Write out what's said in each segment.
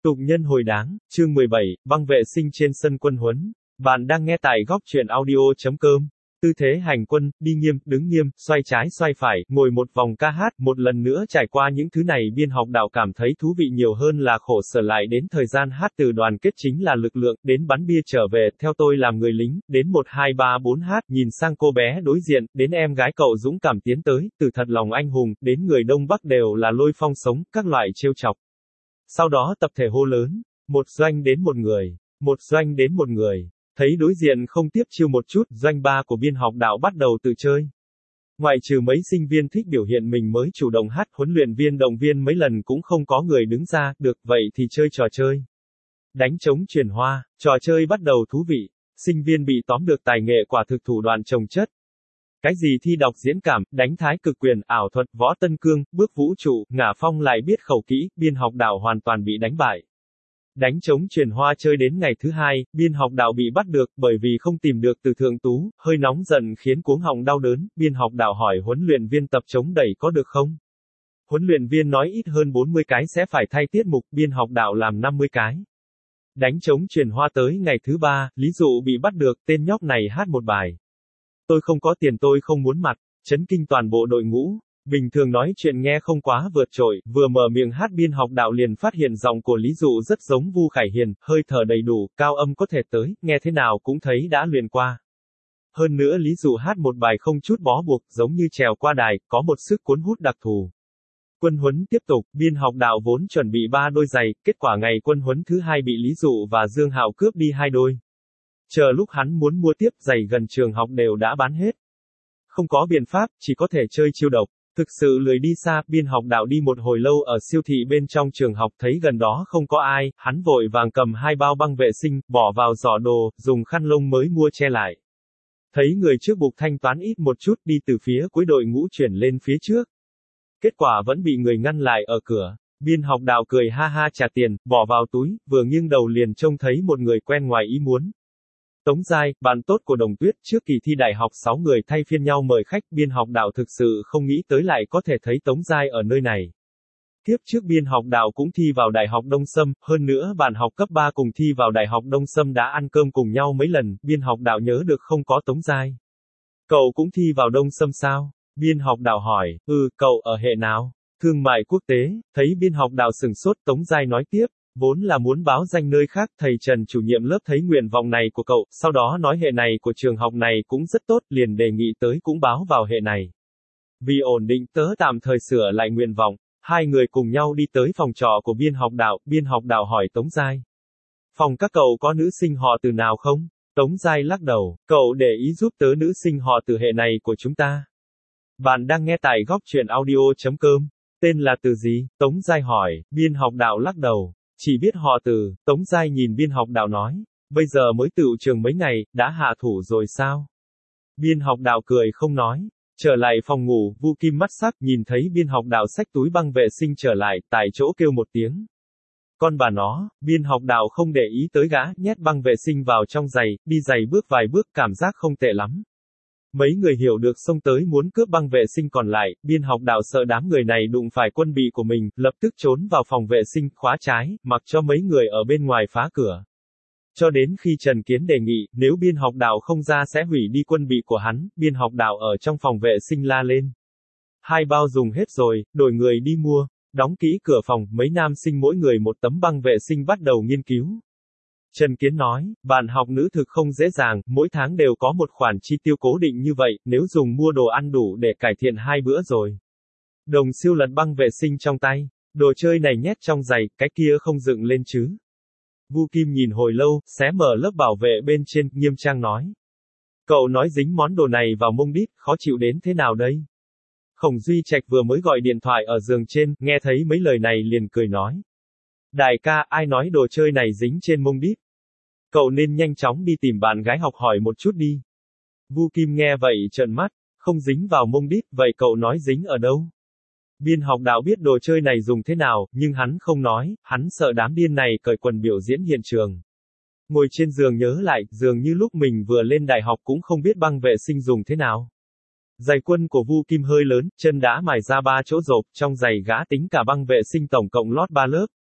Tục nhân hồi đáng, chương 17, băng vệ sinh trên sân quân huấn. Bạn đang nghe tại góc truyện audio.com. Tư thế hành quân, đi nghiêm, đứng nghiêm, xoay trái xoay phải, ngồi một vòng ca hát, một lần nữa trải qua những thứ này biên học đạo cảm thấy thú vị nhiều hơn là khổ sở lại đến thời gian hát từ đoàn kết chính là lực lượng, đến bắn bia trở về, theo tôi làm người lính, đến 1 2 3 4 hát, nhìn sang cô bé đối diện, đến em gái cậu dũng cảm tiến tới, từ thật lòng anh hùng, đến người Đông Bắc đều là lôi phong sống, các loại trêu chọc. Sau đó tập thể hô lớn, một doanh đến một người, một doanh đến một người. Thấy đối diện không tiếp chiêu một chút, doanh ba của biên học đạo bắt đầu tự chơi. Ngoại trừ mấy sinh viên thích biểu hiện mình mới chủ động hát, huấn luyện viên động viên mấy lần cũng không có người đứng ra, được, vậy thì chơi trò chơi. Đánh trống truyền hoa, trò chơi bắt đầu thú vị, sinh viên bị tóm được tài nghệ quả thực thủ đoạn chồng chất. Cái gì thi đọc diễn cảm, đánh thái cực quyền, ảo thuật, võ tân cương, bước vũ trụ, ngả phong lại biết khẩu kỹ, biên học đạo hoàn toàn bị đánh bại. Đánh trống truyền hoa chơi đến ngày thứ hai, biên học đạo bị bắt được, bởi vì không tìm được từ thượng tú, hơi nóng giận khiến cuống họng đau đớn, biên học đạo hỏi huấn luyện viên tập trống đẩy có được không? Huấn luyện viên nói ít hơn 40 cái sẽ phải thay tiết mục, biên học đạo làm 50 cái. Đánh trống truyền hoa tới ngày thứ ba, Lý Dụ bị bắt được, tên nhóc này hát một bài. Tôi không có tiền tôi không muốn mặt, chấn kinh toàn bộ đội ngũ. Bình thường nói chuyện nghe không quá vượt trội, vừa mở miệng hát biên học đạo liền phát hiện giọng của Lý Dụ rất giống Vu Khải Hiền, hơi thở đầy đủ, cao âm có thể tới, nghe thế nào cũng thấy đã luyện qua. Hơn nữa Lý Dụ hát một bài không chút bó buộc, giống như trèo qua đài, có một sức cuốn hút đặc thù. Quân huấn tiếp tục, biên học đạo vốn chuẩn bị 3 đôi giày, kết quả ngày quân huấn thứ 2 bị Lý Dụ và Dương Hạo cướp đi 2 đôi. Chờ lúc hắn muốn mua tiếp, giày gần trường học đều đã bán hết. Không có biện pháp, chỉ có thể chơi chiêu độc. Thực sự lười đi xa, biên học đạo đi một hồi lâu ở siêu thị bên trong trường học thấy gần đó không có ai, hắn vội vàng cầm 2 bao băng vệ sinh, bỏ vào giỏ đồ, dùng khăn lông mới mua che lại. Thấy người trước buộc thanh toán ít một chút, đi từ phía cuối đội ngũ chuyển lên phía trước. Kết quả vẫn bị người ngăn lại ở cửa. Biên học đạo cười ha ha trả tiền, bỏ vào túi, vừa nghiêng đầu liền trông thấy một người quen ngoài ý muốn. Tống Giai, bạn tốt của Đồng Tuyết, trước kỳ thi đại học 6 người thay phiên nhau mời khách, biên học đạo thực sự không nghĩ tới lại có thể thấy Tống Giai ở nơi này. Kiếp trước biên học đạo cũng thi vào Đại học Đông Xâm, hơn nữa bạn học cấp 3 cùng thi vào Đại học Đông Xâm đã ăn cơm cùng nhau mấy lần, biên học đạo nhớ được không có Tống Giai. Cậu cũng thi vào Đông Xâm sao? Biên học đạo hỏi, cậu ở hệ nào? Thương mại quốc tế, thấy biên học đạo sửng sốt, Tống Giai nói tiếp. Vốn là muốn báo danh nơi khác, thầy Trần chủ nhiệm lớp thấy nguyện vọng này của cậu, sau đó nói hệ này của trường học này cũng rất tốt, liền đề nghị tới cũng báo vào hệ này. Vì ổn định tớ tạm thời sửa lại nguyện vọng, hai người cùng nhau đi tới phòng trọ của biên học đạo hỏi Tống Giai. Phòng các cậu có nữ sinh họ Từ nào không? Tống Giai lắc đầu, cậu để ý giúp tớ nữ sinh họ Từ hệ này của chúng ta. Bạn đang nghe tại góc truyện audio.com, tên là Từ gì? Tống Giai hỏi, biên học đạo lắc đầu. Chỉ biết họ Từ, Tống Giai nhìn biên học đạo nói, bây giờ mới tựu trường mấy ngày, đã hạ thủ rồi sao? Biên học đạo cười không nói, trở lại phòng ngủ, Vu Kim mắt sắc nhìn thấy biên học đạo xách túi băng vệ sinh trở lại, tại chỗ kêu một tiếng. Con bà nó, biên học đạo không để ý tới gã, nhét băng vệ sinh vào trong giày, đi giày bước vài bước cảm giác không tệ lắm. Mấy người hiểu được xông tới muốn cướp băng vệ sinh còn lại, biên học đạo sợ đám người này đụng phải quân bị của mình, lập tức trốn vào phòng vệ sinh, khóa trái, mặc cho mấy người ở bên ngoài phá cửa. Cho đến khi Trần Kiến đề nghị, nếu biên học đạo không ra sẽ hủy đi quân bị của hắn, biên học đạo ở trong phòng vệ sinh la lên. 2 bao dùng hết rồi, đổi người đi mua, đóng kỹ cửa phòng, mấy nam sinh mỗi người một tấm băng vệ sinh bắt đầu nghiên cứu. Trần Kiến nói, bạn học nữ thực không dễ dàng, mỗi tháng đều có một khoản chi tiêu cố định như vậy, nếu dùng mua đồ ăn đủ để cải thiện 2 bữa rồi. Đồng siêu lật băng vệ sinh trong tay, đồ chơi này nhét trong giày, cái kia không dựng lên chứ. Vu Kim nhìn hồi lâu, xé mở lớp bảo vệ bên trên, nghiêm trang nói. Cậu nói dính món đồ này vào mông đít, khó chịu đến thế nào đây? Khổng Duy Trạch vừa mới gọi điện thoại ở giường trên, nghe thấy mấy lời này liền cười nói. Đại ca, ai nói đồ chơi này dính trên mông đít? Cậu nên nhanh chóng đi tìm bạn gái học hỏi một chút đi. Vu Kim nghe vậy trợn mắt, không dính vào mông đít, vậy cậu nói dính ở đâu? Biên học đạo biết đồ chơi này dùng thế nào, nhưng hắn không nói, hắn sợ đám điên này cởi quần biểu diễn hiện trường. Ngồi trên giường nhớ lại, dường như lúc mình vừa lên đại học cũng không biết băng vệ sinh dùng thế nào. Giày quân của Vu Kim hơi lớn, chân đã mài ra 3 chỗ rộp, trong giày gã tính cả băng vệ sinh tổng cộng lót 3 lớp.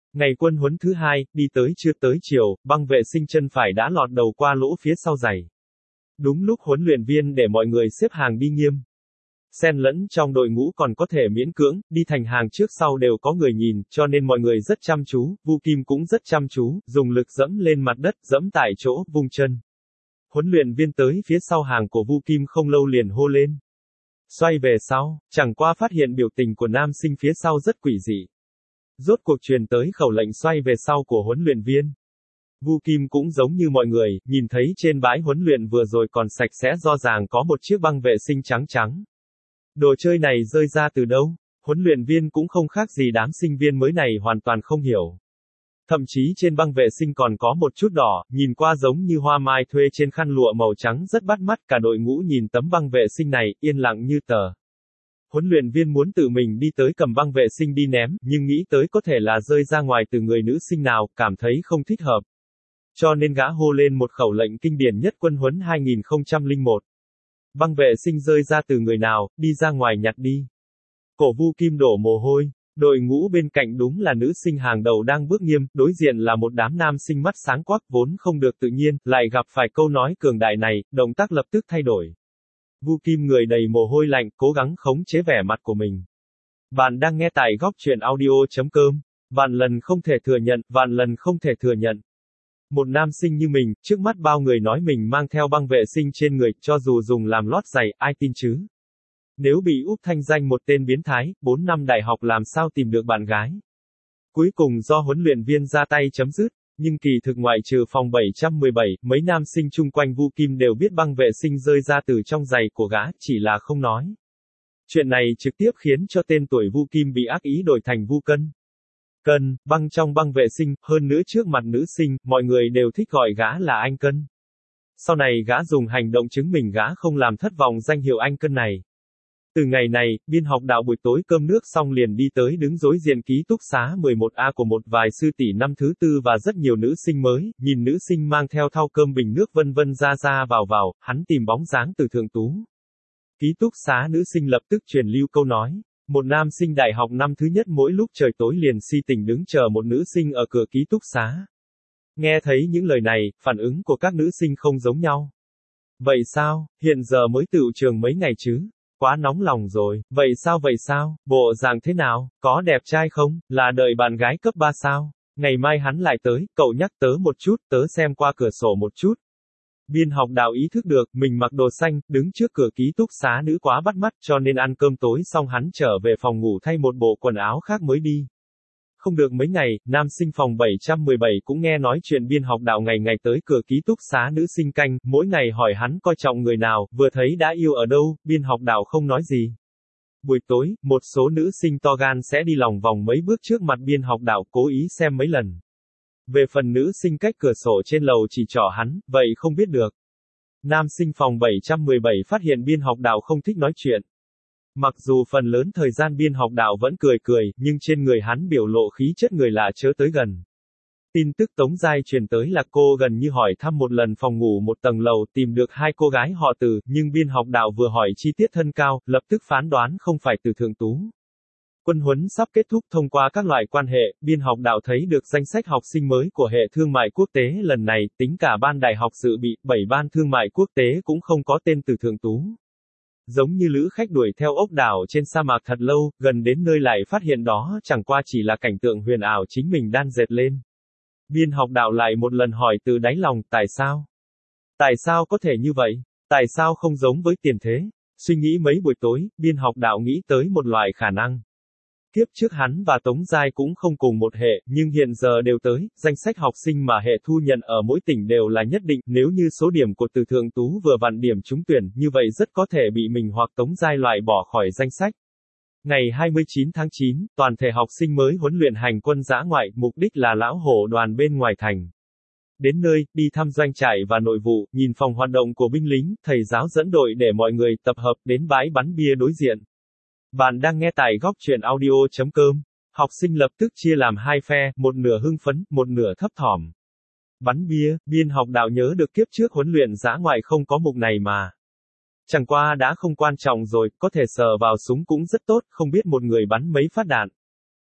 Ngày quân huấn thứ hai, đi tới chưa tới chiều, băng vệ sinh chân phải đã lọt đầu qua lỗ phía sau giày. Đúng lúc huấn luyện viên để mọi người xếp hàng đi nghiêm. Xen lẫn trong đội ngũ còn có thể miễn cưỡng, đi thành hàng trước sau đều có người nhìn, cho nên mọi người rất chăm chú, Vu Kim cũng rất chăm chú, dùng lực dẫm lên mặt đất, dẫm tại chỗ, vung chân. Huấn luyện viên tới phía sau hàng của Vu Kim không lâu liền hô lên. Xoay về sau, chẳng qua phát hiện biểu tình của nam sinh phía sau rất quỷ dị. Rốt cuộc truyền tới khẩu lệnh xoay về sau của huấn luyện viên. Vu Kim cũng giống như mọi người, nhìn thấy trên bãi huấn luyện vừa rồi còn sạch sẽ rõ ràng có một chiếc băng vệ sinh trắng trắng. Đồ chơi này rơi ra từ đâu? Huấn luyện viên cũng không khác gì đám sinh viên mới này hoàn toàn không hiểu. Thậm chí trên băng vệ sinh còn có một chút đỏ, nhìn qua giống như hoa mai thuê trên khăn lụa màu trắng rất bắt mắt, cả đội ngũ nhìn tấm băng vệ sinh này, yên lặng như tờ. Huấn luyện viên muốn tự mình đi tới cầm băng vệ sinh đi ném, nhưng nghĩ tới có thể là rơi ra ngoài từ người nữ sinh nào, cảm thấy không thích hợp. Cho nên gã hô lên một khẩu lệnh kinh điển nhất quân huấn 2001. Băng vệ sinh rơi ra từ người nào, đi ra ngoài nhặt đi. Cổ Vu Kim đổ mồ hôi. Đội ngũ bên cạnh đúng là nữ sinh hàng đầu đang bước nghiêm, đối diện là một đám nam sinh mắt sáng quắc vốn không được tự nhiên, lại gặp phải câu nói cường đại này, động tác lập tức thay đổi. Vu Kim người đầy mồ hôi lạnh, cố gắng khống chế vẻ mặt của mình. Bạn đang nghe tại góc truyện audio.com. Vạn lần không thể thừa nhận, vạn lần không thể thừa nhận. Một nam sinh như mình, trước mắt bao người nói mình mang theo băng vệ sinh trên người, cho dù dùng làm lót giày, ai tin chứ? Nếu bị úp thanh danh một tên biến thái, 4 năm đại học làm sao tìm được bạn gái? Cuối cùng do huấn luyện viên ra tay chấm dứt, nhưng kỳ thực ngoại trừ phòng 717, mấy nam sinh chung quanh Vu Kim đều biết băng vệ sinh rơi ra từ trong giày của gã, chỉ là không nói. Chuyện này trực tiếp khiến cho tên tuổi Vu Kim bị ác ý đổi thành Vu Cân. Cân, băng trong băng vệ sinh, hơn nữa trước mặt nữ sinh, mọi người đều thích gọi gã là anh Cân. Sau này gã dùng hành động chứng minh gã không làm thất vọng danh hiệu anh Cân này. Từ ngày này, biên học đạo buổi tối cơm nước xong liền đi tới đứng đối diện ký túc xá 11A của một vài sư tỷ năm thứ tư và rất nhiều nữ sinh mới, nhìn nữ sinh mang theo thau cơm bình nước vân vân ra ra vào, hắn tìm bóng dáng từ thượng tú. Ký túc xá nữ sinh lập tức truyền lưu câu nói. Một nam sinh đại học năm thứ nhất mỗi lúc trời tối liền si tình đứng chờ một nữ sinh ở cửa ký túc xá. Nghe thấy những lời này, phản ứng của các nữ sinh không giống nhau. Vậy sao, hiện giờ mới tựu trường mấy ngày chứ? Quá nóng lòng rồi, vậy sao, bộ dạng thế nào, có đẹp trai không, là đợi bạn gái cấp 3 sao? Ngày mai hắn lại tới, cậu nhắc tớ một chút, tớ xem qua cửa sổ một chút. Biên học đạo ý thức được, mình mặc đồ xanh, đứng trước cửa ký túc xá nữ quá bắt mắt, cho nên ăn cơm tối xong hắn trở về phòng ngủ thay một bộ quần áo khác mới đi. Không được mấy ngày, nam sinh phòng 717 cũng nghe nói chuyện biên học đạo ngày ngày tới cửa ký túc xá nữ sinh canh, mỗi ngày hỏi hắn coi trọng người nào, vừa thấy đã yêu ở đâu, biên học đạo không nói gì. Buổi tối, một số nữ sinh to gan sẽ đi lòng vòng mấy bước trước mặt biên học đạo cố ý xem mấy lần. Về phần nữ sinh cách cửa sổ trên lầu chỉ trỏ hắn, vậy không biết được. Nam sinh phòng 717 phát hiện biên học đạo không thích nói chuyện. Mặc dù phần lớn thời gian biên học đạo vẫn cười, nhưng trên người hắn biểu lộ khí chất người lạ chớ tới gần. Tin tức Tống Giai truyền tới là cô gần như hỏi thăm một lần phòng ngủ một tầng lầu tìm được hai cô gái họ Từ, nhưng biên học đạo vừa hỏi chi tiết thân cao, lập tức phán đoán không phải Từ thượng tú. Quân huấn sắp kết thúc thông qua các loại quan hệ, biên học đạo thấy được danh sách học sinh mới của hệ thương mại quốc tế lần này, tính cả ban đại học dự bị, 7 ban thương mại quốc tế cũng không có tên Từ thượng tú. Giống như lữ khách đuổi theo ốc đảo trên sa mạc thật lâu, gần đến nơi lại phát hiện đó chẳng qua chỉ là cảnh tượng huyền ảo chính mình đan dệt lên. Biên học đạo lại một lần hỏi từ đáy lòng, tại sao? Tại sao có thể như vậy? Tại sao không giống với tiền thế? Suy nghĩ mấy buổi tối, biên học đạo nghĩ tới một loại khả năng. Kiếp trước hắn và Tống Giai cũng không cùng một hệ, nhưng hiện giờ đều tới, danh sách học sinh mà hệ thu nhận ở mỗi tỉnh đều là nhất định, nếu như số điểm của Từ thượng tú vừa vặn điểm trúng tuyển, như vậy rất có thể bị mình hoặc Tống Giai loại bỏ khỏi danh sách. Ngày 29 tháng 9, toàn thể học sinh mới huấn luyện hành quân dã ngoại, mục đích là lão hổ đoàn bên ngoài thành. Đến nơi, đi thăm doanh trại và nội vụ, nhìn phòng hoạt động của binh lính, thầy giáo dẫn đội để mọi người tập hợp đến bãi bắn bia đối diện. Bạn đang nghe tại góc truyện audio.com. Học sinh lập tức chia làm hai phe, một nửa hưng phấn, một nửa thấp thỏm. Bắn bia, biên học đạo nhớ được kiếp trước huấn luyện dã ngoại không có mục này mà. Chẳng qua đã không quan trọng rồi, có thể sờ vào súng cũng rất tốt, không biết một người bắn mấy phát đạn.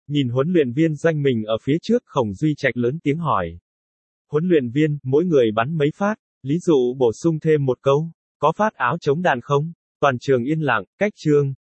Nhìn huấn luyện viên doanh mình ở phía trước, Khổng Duy Trạch lớn tiếng hỏi. Huấn luyện viên, mỗi người bắn mấy phát, Lý Dụ bổ sung thêm một câu. Có phát áo chống đạn không? Toàn trường yên lặng, cách chương.